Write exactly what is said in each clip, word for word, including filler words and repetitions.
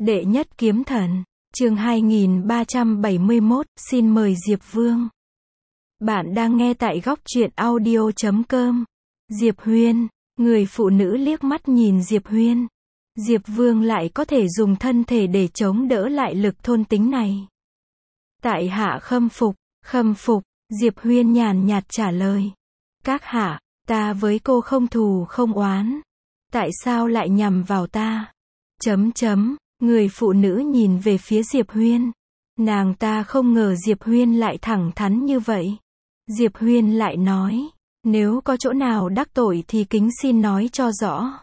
Đệ nhất kiếm thần, chương hai nghìn ba trăm bảy mươi mốt, xin mời Diệp Vương. Bạn đang nghe tại góc truyện audio chấm com. Diệp Huyên, người phụ nữ liếc mắt nhìn Diệp Huyên. Diệp Vương lại có thể dùng thân thể để chống đỡ lại lực thôn tính này. Tại hạ khâm phục, khâm phục, Diệp Huyên nhàn nhạt trả lời. Các hạ, ta với cô không thù không oán. Tại sao lại nhằm vào ta? Chấm chấm. Người phụ nữ nhìn về phía Diệp Huyên. Nàng ta không ngờ Diệp Huyên lại thẳng thắn như vậy. Diệp Huyên lại nói, nếu có chỗ nào đắc tội thì kính xin nói cho rõ.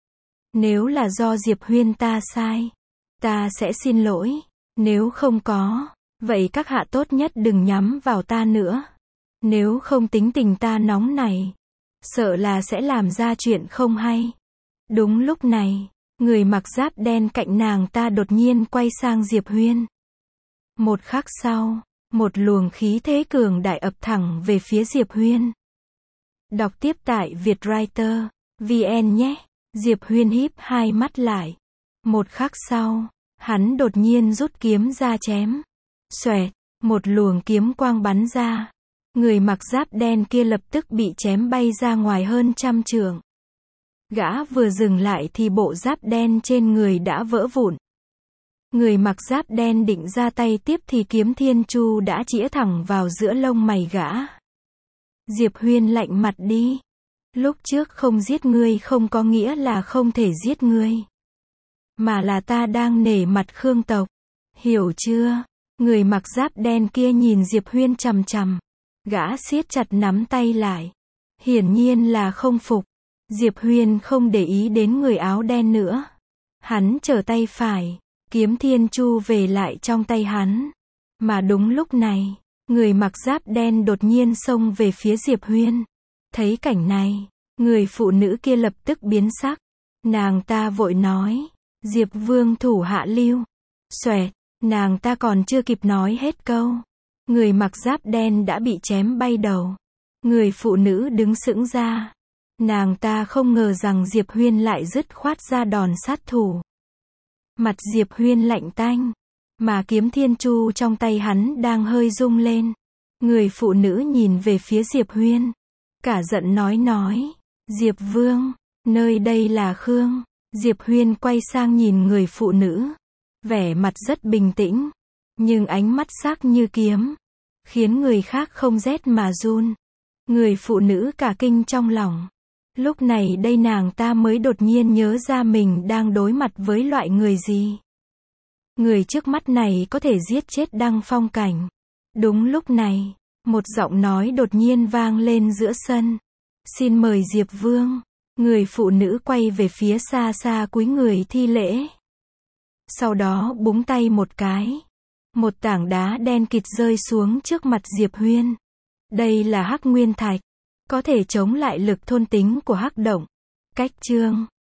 Nếu là do Diệp Huyên ta sai, ta sẽ xin lỗi. Nếu không có, vậy các hạ tốt nhất đừng nhắm vào ta nữa. Nếu không tính tình ta nóng này, sợ là sẽ làm ra chuyện không hay. Đúng lúc này, người mặc giáp đen cạnh nàng ta đột nhiên quay sang Diệp Huyên. Một khắc sau, một luồng khí thế cường đại ập thẳng về phía Diệp Huyên. Đọc tiếp tại Vietwriter chấm vn nhé. Diệp Huyên híp hai mắt lại. Một khắc sau, hắn đột nhiên rút kiếm ra chém. Xoẹt, một luồng kiếm quang bắn ra. Người mặc giáp đen kia lập tức bị chém bay ra ngoài hơn trăm trượng. Gã vừa dừng lại thì bộ giáp đen trên người đã vỡ vụn. Người mặc giáp đen định ra tay tiếp thì kiếm thiên chu đã chĩa thẳng vào giữa lông mày gã. Diệp Huyên lạnh mặt đi. Lúc trước không giết ngươi không có nghĩa là không thể giết ngươi. Mà là ta đang nể mặt Khương tộc. Hiểu chưa? Người mặc giáp đen kia nhìn Diệp Huyên chằm chằm. Gã siết chặt nắm tay lại. Hiển nhiên là không phục. Diệp Huyên không để ý đến người áo đen nữa. Hắn trở tay phải, kiếm thiên chu về lại trong tay hắn. Mà đúng lúc này, người mặc giáp đen đột nhiên xông về phía Diệp Huyên. Thấy cảnh này, người phụ nữ kia lập tức biến sắc. Nàng ta vội nói, Diệp Vương thủ hạ lưu. Xoẹt, nàng ta còn chưa kịp nói hết câu. Người mặc giáp đen đã bị chém bay đầu. Người phụ nữ đứng sững ra. Nàng ta không ngờ rằng Diệp Huyên lại dứt khoát ra đòn sát thủ. Mặt Diệp Huyên lạnh tanh, mà kiếm thiên chu trong tay hắn đang hơi rung lên. Người phụ nữ nhìn về phía Diệp Huyên, cả giận nói nói, Diệp Vương, nơi đây là Khương. Diệp Huyên quay sang nhìn người phụ nữ, vẻ mặt rất bình tĩnh, nhưng ánh mắt sắc như kiếm, khiến người khác không rét mà run. Người phụ nữ cả kinh trong lòng. Lúc này đây nàng ta mới đột nhiên nhớ ra mình đang đối mặt với loại người gì. Người trước mắt này có thể giết chết Đăng Phong Cảnh. Đúng lúc này, một giọng nói đột nhiên vang lên giữa sân. Xin mời Diệp Vương. Người phụ nữ quay về phía xa xa cúi người thi lễ. Sau đó búng tay một cái. Một tảng đá đen kịt rơi xuống trước mặt Diệp Huyên. Đây là Hắc Nguyên Thạch. Có thể chống lại lực thôn tính của Hắc Động. Cách chương